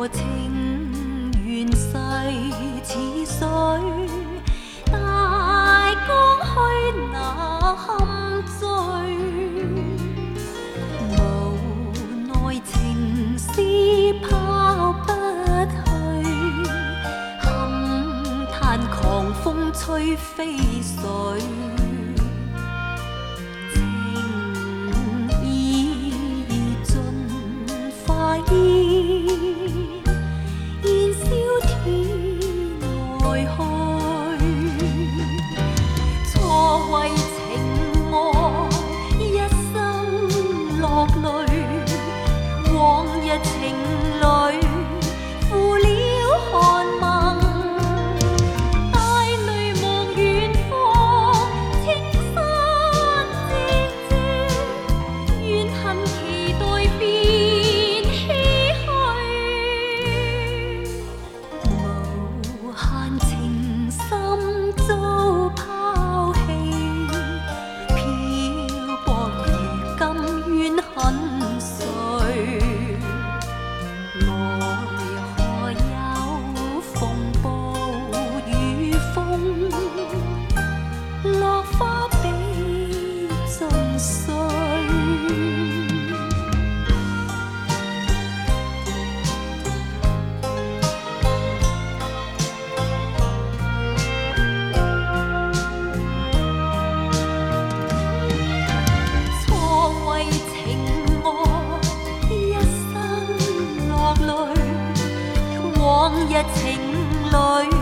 情緣逝似水，大江虛那堪醉。無奈情絲拋不去，勘嘆狂風吹飛水。情意盡化煙，燃燒天外去。錯為情愛，一生落淚。往日情侶，負了寒盟。帶淚望遠方，青山之巔，怨恨期待變唏噓。無限情深遭拋棄，漂泊如今怨恨誰？奈何有風暴與風，落花比盡碎。錯為情愛，一生落淚。往日情侶。